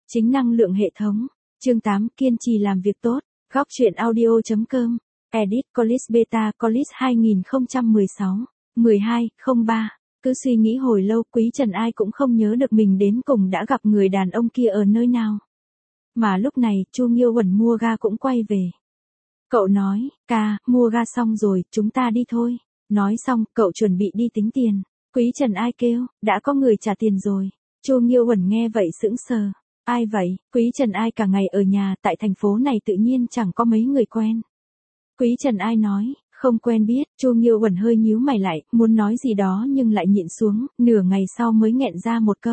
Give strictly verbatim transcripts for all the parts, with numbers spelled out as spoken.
Chính năng lượng hệ thống. Chương tám, kiên trì làm việc tốt. Góc truyện audio chấm com. Edit Colis Beta Colis hai không một sáu. mười hai không ba. Cứ suy nghĩ hồi lâu, Quý Trần ai cũng không nhớ được mình đến cùng đã gặp người đàn ông kia ở nơi nào. Mà lúc này, Chu Nghiêu Uẩn mua ga cũng quay về. Cậu nói, ca, mua ga xong rồi, chúng ta đi thôi. Nói xong, cậu chuẩn bị đi tính tiền. Quý Trần ai kêu, đã có người trả tiền rồi. Chu Nghiêu Uẩn nghe vậy sững sờ. Ai vậy? Quý Trần ai cả ngày ở nhà, tại thành phố này tự nhiên chẳng có mấy người quen. Quý Trần ai nói, không quen biết. Chu Nghiêu Uẩn hơi nhíu mày lại, muốn nói gì đó nhưng lại nhịn xuống, nửa ngày sau mới nghẹn ra một câu.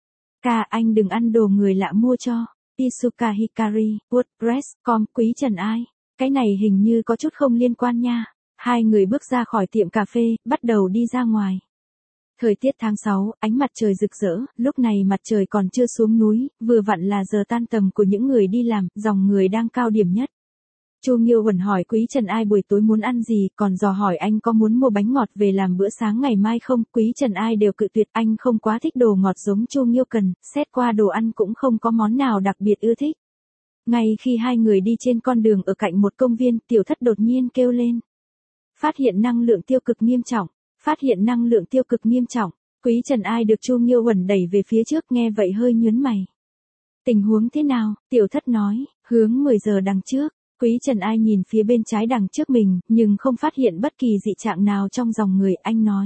Ca, anh đừng ăn đồ người lạ mua cho. Isuka Hikari, WordPress, com, Quý Trần ai. Cái này hình như có chút không liên quan nha. Hai người bước ra khỏi tiệm cà phê, bắt đầu đi ra ngoài. Thời tiết tháng sáu, ánh mặt trời rực rỡ, lúc này mặt trời còn chưa xuống núi, vừa vặn là giờ tan tầm của những người đi làm, dòng người đang cao điểm nhất. Chu Nghiêu Uẩn hỏi Quý Trần ai buổi tối muốn ăn gì, còn dò hỏi anh có muốn mua bánh ngọt về làm bữa sáng ngày mai không. Quý Trần ai đều cự tuyệt, anh không quá thích đồ ngọt giống Chu Nghiêu Cần, xét qua đồ ăn cũng không có món nào đặc biệt ưa thích. Ngay khi hai người đi trên con đường ở cạnh một công viên, Tiểu Thất đột nhiên kêu lên. Phát hiện năng lượng tiêu cực nghiêm trọng. Phát hiện năng lượng tiêu cực nghiêm trọng. Quý Trần ai được Chu Nghiêu Uẩn đẩy về phía trước, nghe vậy hơi nhướng mày. Tình huống thế nào? Tiểu Thất nói, hướng mười giờ đằng trước. Quý Trần ai nhìn phía bên trái đằng trước mình, nhưng không phát hiện bất kỳ dị trạng nào trong dòng người, anh nói.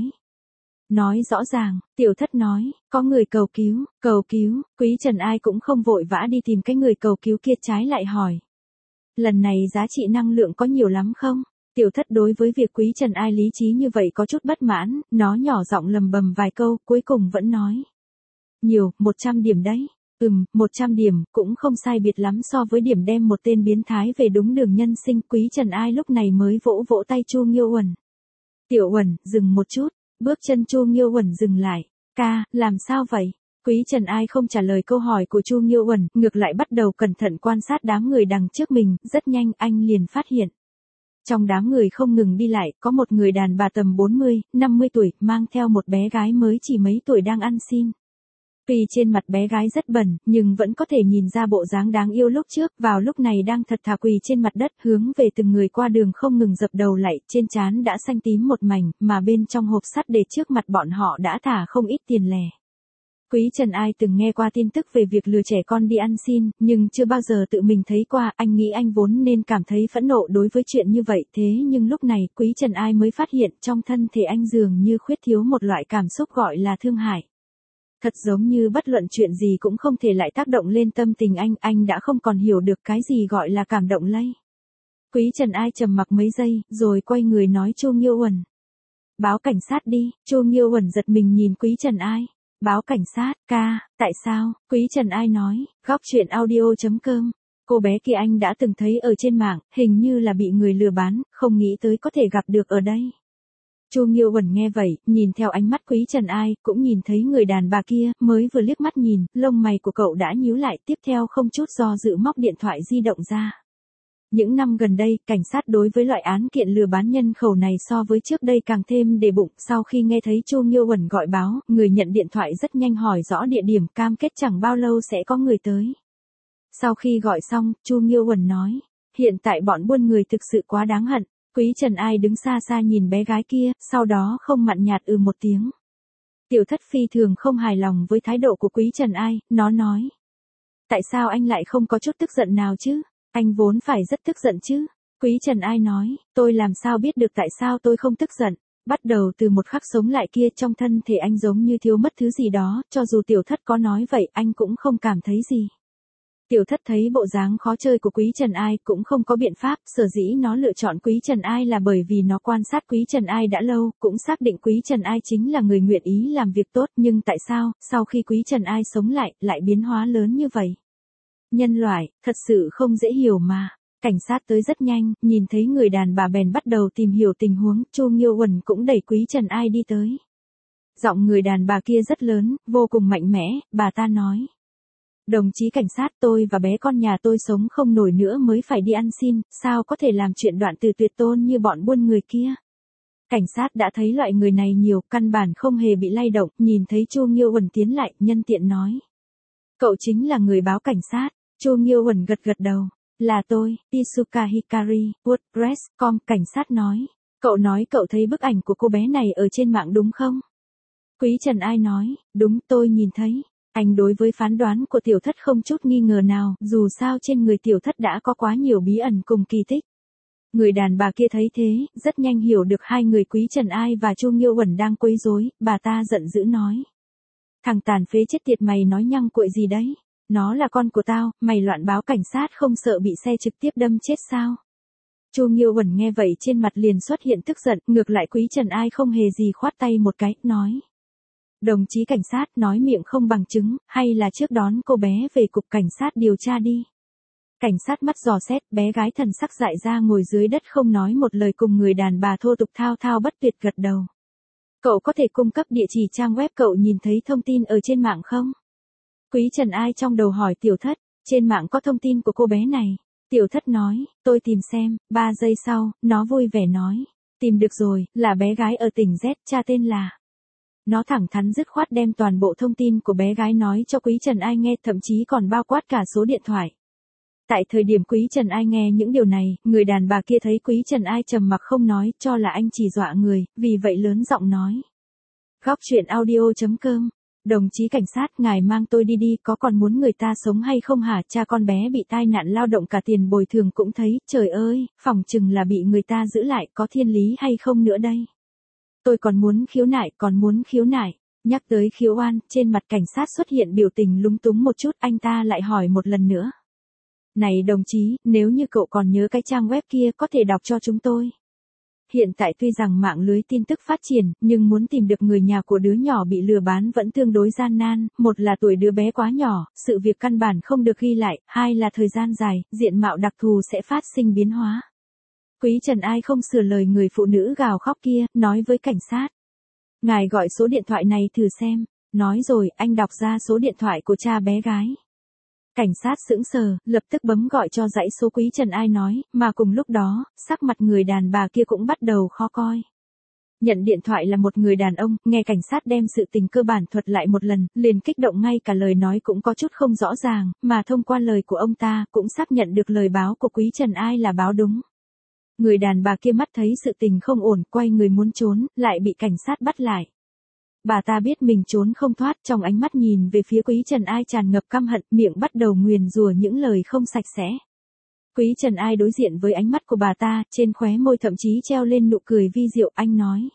Nói rõ ràng, Tiểu Thất nói, có người cầu cứu, cầu cứu. Quý Trần ai cũng không vội vã đi tìm cái người cầu cứu kia, trái lại hỏi. Lần này giá trị năng lượng có nhiều lắm không? Tiểu Thất đối với việc Quý Trần ai lý trí như vậy có chút bất mãn, nó nhỏ giọng lầm bầm vài câu, cuối cùng vẫn nói. Nhiều, một trăm điểm đấy. Ừm, một trăm điểm, cũng không sai biệt lắm so với điểm đem một tên biến thái về đúng đường nhân sinh. Quý Trần ai lúc này mới vỗ vỗ tay Chu Nghiêu Uẩn. Tiểu Uẩn, dừng một chút. Bước chân Chu Nghiêu Uẩn dừng lại. Ca, làm sao vậy? Quý Trần ai không trả lời câu hỏi của Chu Nghiêu Uẩn, ngược lại bắt đầu cẩn thận quan sát đám người đằng trước mình, rất nhanh anh liền phát hiện. Trong đám người không ngừng đi lại, có một người đàn bà tầm bốn mươi, năm mươi tuổi, mang theo một bé gái mới chỉ mấy tuổi đang ăn xin. Tuy trên mặt bé gái rất bẩn, nhưng vẫn có thể nhìn ra bộ dáng đáng yêu lúc trước, vào lúc này đang thật thà quỳ trên mặt đất, hướng về từng người qua đường không ngừng dập đầu lạy, trên trán đã xanh tím một mảnh, mà bên trong hộp sắt để trước mặt bọn họ đã thả không ít tiền lẻ. Quý Trần ai từng nghe qua tin tức về việc lừa trẻ con đi ăn xin, nhưng chưa bao giờ tự mình thấy qua, anh nghĩ anh vốn nên cảm thấy phẫn nộ đối với chuyện như vậy, thế nhưng lúc này, Quý Trần ai mới phát hiện trong thân thể anh dường như khuyết thiếu một loại cảm xúc gọi là thương hại. Thật giống như bất luận chuyện gì cũng không thể lại tác động lên tâm tình anh, anh đã không còn hiểu được cái gì gọi là cảm động lây. Quý Trần ai trầm mặc mấy giây, rồi quay người nói Chu Nghiêu Uẩn. Báo cảnh sát đi. Chu Nghiêu Uẩn giật mình nhìn Quý Trần ai. Báo cảnh sát, ca, tại sao? Quý Trần ai nói, góc truyện audio chấm com. Cô bé kia anh đã từng thấy ở trên mạng, hình như là bị người lừa bán, không nghĩ tới có thể gặp được ở đây. Chu Nghiêu Uẩn nghe vậy, nhìn theo ánh mắt Quý Trần ai, cũng nhìn thấy người đàn bà kia, mới vừa liếc mắt nhìn, lông mày của cậu đã nhíu lại, tiếp theo không chút do dự móc điện thoại di động ra. Những năm gần đây, cảnh sát đối với loại án kiện lừa bán nhân khẩu này so với trước đây càng thêm để bụng. Sau khi nghe thấy Chu Nghiêu Uẩn gọi báo, người nhận điện thoại rất nhanh hỏi rõ địa điểm, cam kết chẳng bao lâu sẽ có người tới. Sau khi gọi xong, Chu Nghiêu Uẩn nói, hiện tại bọn buôn người thực sự quá đáng hận. Quý Trần ai đứng xa xa nhìn bé gái kia, sau đó không mặn nhạt ừ một tiếng. Tiểu Thất phi thường không hài lòng với thái độ của Quý Trần ai, nó nói. Tại sao anh lại không có chút tức giận nào chứ? Anh vốn phải rất tức giận chứ. Quý Trần ai nói, tôi làm sao biết được tại sao tôi không tức giận. Bắt đầu từ một khắc sống lại kia, trong thân thể anh giống như thiếu mất thứ gì đó, cho dù Tiểu Thất có nói vậy anh cũng không cảm thấy gì. Tiểu Thất thấy bộ dáng khó chơi của Quý Trần ai cũng không có biện pháp, sở dĩ nó lựa chọn Quý Trần ai là bởi vì nó quan sát Quý Trần ai đã lâu, cũng xác định Quý Trần ai chính là người nguyện ý làm việc tốt, nhưng tại sao, sau khi Quý Trần ai sống lại, lại biến hóa lớn như vậy? Nhân loại, thật sự không dễ hiểu mà. Cảnh sát tới rất nhanh, nhìn thấy người đàn bà bèn bắt đầu tìm hiểu tình huống, Chu Nghiêu Uẩn cũng đẩy Quý Trần ai đi tới. Giọng người đàn bà kia rất lớn, vô cùng mạnh mẽ, bà ta nói. Đồng chí cảnh sát, tôi và bé con nhà tôi sống không nổi nữa mới phải đi ăn xin, sao có thể làm chuyện đoạn từ tuyệt tôn như bọn buôn người kia. Cảnh sát đã thấy loại người này nhiều, căn bản không hề bị lay động, nhìn thấy Chu Nghiêu Uẩn tiến lại, nhân tiện nói. Cậu chính là người báo cảnh sát. Chu Nghiêu Uẩn gật gật đầu. Là tôi, Isuka Hikari, WordPress chấm com, cảnh sát nói. Cậu nói cậu thấy bức ảnh của cô bé này ở trên mạng đúng không? Quý Trần Ai nói, đúng, tôi nhìn thấy. Anh đối với phán đoán của tiểu thất không chút nghi ngờ nào, dù sao trên người tiểu thất đã có quá nhiều bí ẩn cùng kỳ tích. Người đàn bà kia thấy thế, rất nhanh hiểu được hai người Quý Trần Ai và Chu Nghiêu Uẩn đang quấy rối, bà ta giận dữ nói. Thằng tàn phế chết tiệt, mày nói nhăng cuội gì đấy? Nó là con của tao, mày loạn báo cảnh sát không sợ bị xe trực tiếp đâm chết sao? Chu Nghiêu Uẩn nghe vậy trên mặt liền xuất hiện tức giận, ngược lại Quý Trần Ai không hề gì khoát tay một cái, nói. Đồng chí cảnh sát, nói miệng không bằng chứng, hay là trước đón cô bé về cục cảnh sát điều tra đi. Cảnh sát mắt dò xét, bé gái thần sắc dại ra ngồi dưới đất không nói một lời cùng người đàn bà thô tục thao thao bất tuyệt gật đầu. Cậu có thể cung cấp địa chỉ trang web cậu nhìn thấy thông tin ở trên mạng không? Quý Trần Ai trong đầu hỏi tiểu thất, trên mạng có thông tin của cô bé này. Tiểu thất nói, tôi tìm xem, ba giây sau, nó vui vẻ nói. Tìm được rồi, là bé gái ở tỉnh Z, cha tên là. Nó thẳng thắn dứt khoát đem toàn bộ thông tin của bé gái nói cho Quý Trần Ai nghe, thậm chí còn bao quát cả số điện thoại. Tại thời điểm Quý Trần Ai nghe những điều này, người đàn bà kia thấy Quý Trần Ai trầm mặc không nói, cho là anh chỉ dọa người, vì vậy lớn giọng nói. Góc truyện audio chấm com. Đồng chí cảnh sát, ngài mang tôi đi đi, có còn muốn người ta sống hay không hả? Cha con bé bị tai nạn lao động cả tiền bồi thường cũng thấy, trời ơi, phỏng chừng là bị người ta giữ lại, có thiên lý hay không nữa đây? Tôi còn muốn khiếu nại, còn muốn khiếu nại. Nhắc tới khiếu oan, trên mặt cảnh sát xuất hiện biểu tình lúng túng một chút, anh ta lại hỏi một lần nữa. Này đồng chí, nếu như cậu còn nhớ cái trang web kia có thể đọc cho chúng tôi. Hiện tại tuy rằng mạng lưới tin tức phát triển, nhưng muốn tìm được người nhà của đứa nhỏ bị lừa bán vẫn tương đối gian nan, một là tuổi đứa bé quá nhỏ, sự việc căn bản không được ghi lại, hai là thời gian dài, diện mạo đặc thù sẽ phát sinh biến hóa. Quý Trần Ai không sửa lời người phụ nữ gào khóc kia, nói với cảnh sát. Ngài gọi số điện thoại này thử xem. Nói rồi, anh đọc ra số điện thoại của cha bé gái. Cảnh sát sững sờ, lập tức bấm gọi cho dãy số Quý Trần Ai nói, mà cùng lúc đó, sắc mặt người đàn bà kia cũng bắt đầu khó coi. Nhận điện thoại là một người đàn ông, nghe cảnh sát đem sự tình cơ bản thuật lại một lần, liền kích động, ngay cả lời nói cũng có chút không rõ ràng, mà thông qua lời của ông ta cũng xác nhận được lời báo của Quý Trần Ai là báo đúng. Người đàn bà kia mắt thấy sự tình không ổn, quay người muốn trốn, lại bị cảnh sát bắt lại. Bà ta biết mình trốn không thoát, trong ánh mắt nhìn về phía Quý Trần Ai tràn ngập căm hận, miệng bắt đầu nguyền rủa những lời không sạch sẽ. Quý Trần Ai đối diện với ánh mắt của bà ta, trên khóe môi thậm chí treo lên nụ cười vi diệu, anh nói.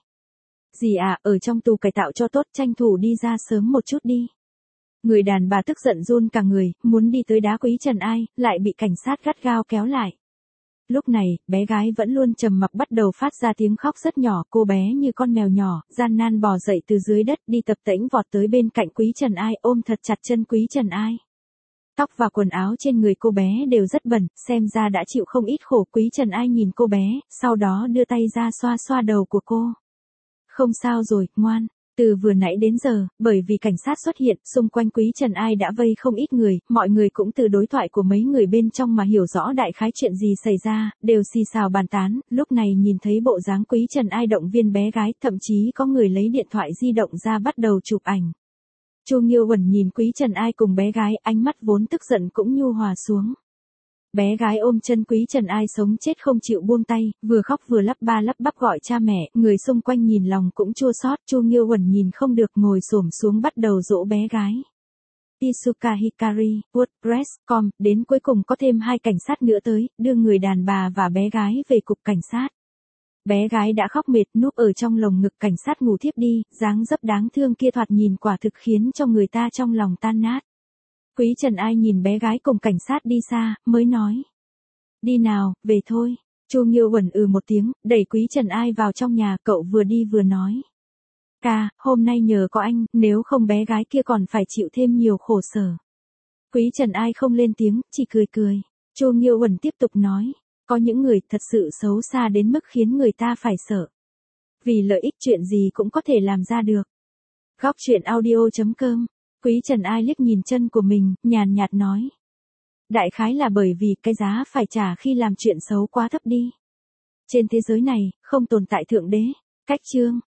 Dì à, ở trong tù cải tạo cho tốt, tranh thủ đi ra sớm một chút đi. Người đàn bà tức giận run cả người, muốn đi tới đá Quý Trần Ai, lại bị cảnh sát gắt gao kéo lại. Lúc này, bé gái vẫn luôn trầm mặc bắt đầu phát ra tiếng khóc rất nhỏ, cô bé như con mèo nhỏ, gian nan bò dậy từ dưới đất, đi tập tễnh vọt tới bên cạnh Quý Trần Ai, ôm thật chặt chân Quý Trần Ai. Tóc và quần áo trên người cô bé đều rất bẩn, xem ra đã chịu không ít khổ. Quý Trần Ai nhìn cô bé, sau đó đưa tay ra xoa xoa đầu của cô. Không sao rồi, ngoan. Từ vừa nãy đến giờ, bởi vì cảnh sát xuất hiện, xung quanh Quý Trần Ai đã vây không ít người, mọi người cũng từ đối thoại của mấy người bên trong mà hiểu rõ đại khái chuyện gì xảy ra, đều xì xào bàn tán, lúc này nhìn thấy bộ dáng Quý Trần Ai động viên bé gái, thậm chí có người lấy điện thoại di động ra bắt đầu chụp ảnh. Chu Nghiêu Uẩn nhìn Quý Trần Ai cùng bé gái, ánh mắt vốn tức giận cũng nhu hòa xuống. Bé gái ôm chân Quý Trần Ai sống chết không chịu buông tay, vừa khóc vừa lắp ba lắp bắp gọi cha mẹ, người xung quanh nhìn lòng cũng chua xót. Chu Nghiêu Uẩn nhìn không được, ngồi xổm xuống bắt đầu dỗ bé gái. Isuka Hikari, WordPress chấm com, đến cuối cùng có thêm hai cảnh sát nữa tới, đưa người đàn bà và bé gái về cục cảnh sát. Bé gái đã khóc mệt, núp ở trong lồng ngực cảnh sát ngủ thiếp đi, dáng dấp đáng thương kia thoạt nhìn quả thực khiến cho người ta trong lòng tan nát. Quý Trần Ai nhìn bé gái cùng cảnh sát đi xa, mới nói. Đi nào, về thôi. Chu Nghiêu Uẩn ừ một tiếng, đẩy Quý Trần Ai vào trong nhà, cậu vừa đi vừa nói. Ca, hôm nay nhờ có anh, nếu không bé gái kia còn phải chịu thêm nhiều khổ sở. Quý Trần Ai không lên tiếng, chỉ cười cười. Chu Nghiêu Uẩn tiếp tục nói. Có những người thật sự xấu xa đến mức khiến người ta phải sợ. Vì lợi ích chuyện gì cũng có thể làm ra được. Góc truyện audio chấm com. Quý Trần Ai liếc nhìn chân của mình, nhàn nhạt nói. Đại khái là bởi vì cái giá phải trả khi làm chuyện xấu quá thấp đi. Trên thế giới này, không tồn tại thượng đế. Cách chương.